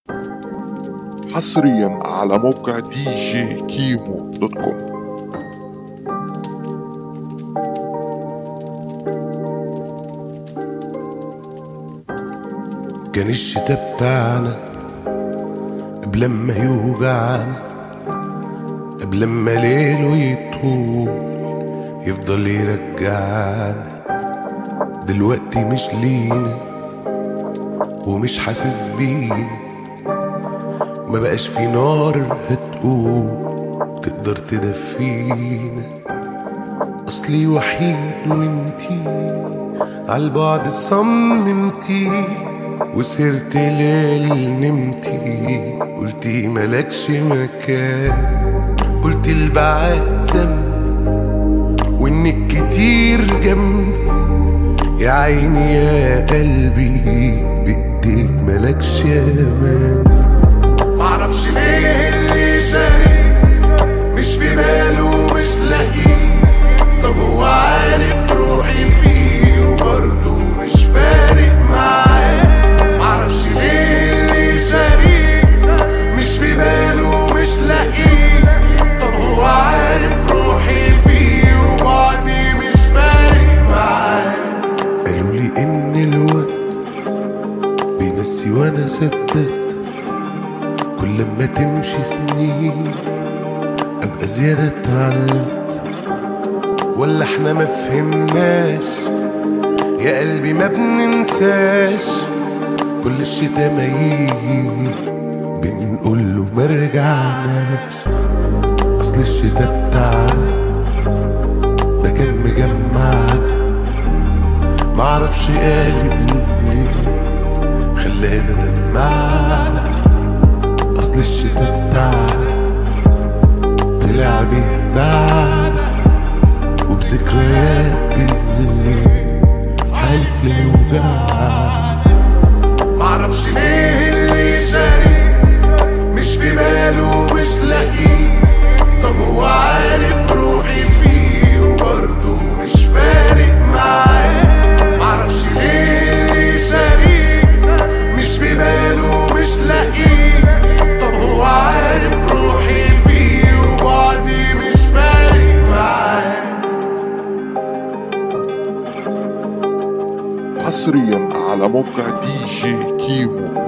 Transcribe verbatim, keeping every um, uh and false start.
حصريا على موقع دي جي كيمو دوت كوم. كان الشتا بتاعنا قبل ما يوجعنا، قبل ما ليله يطول يفضل يرجعنا. دلوقتي مش لينا ومش حاسس بينا، ما بقاش في نار هتقوم تقدر تدفينا. اصلي وحيد وانتي عالبعد صممتي، وسهرت ليل نمتي قلتي ملكش مكان. قلتي البعاد ذنب وانك كتير جنبي، يا عيني يا قلبي بايديك ملكش امان. معرفش ليه اللي شاري مش في باله مش لاقيه، طب هو عارف روحي فيه وبرضه مش فارق معاه. معرفش ليه اللي شاري مش في باله مش لاقيه، طب هو عارف روحي فيه وبعدي مش فارق معاه. قالولي ان الوقت بينسي وانا صدقت، كل ما تمشي سنين ابقى زيادة اتعلقت. ولا احنا ما فهمناش يا قلبي ما بننساش، كل الشتا ما يجي بنقوله ما رجعناش. اصل الشتا بتاعنا ده كان مجمعنا، معرفش قالب ليه خلانا دمعنا. اصل الشتا بتاعنا طلع بيخدعنا، وبذكريات الليل حالف لا يوجعنا. معرفش ليه اللي شاري مش في باله مش لاقيه، طب هو عارف روحي فيه وبرضه مش فارق معاه. معرفش ليه اللي شاري مش في باله مش لاقيه، طب هو عارف روحي فيه وبعدي مش فارق معاه. حصريا على موقع دي جي كيمو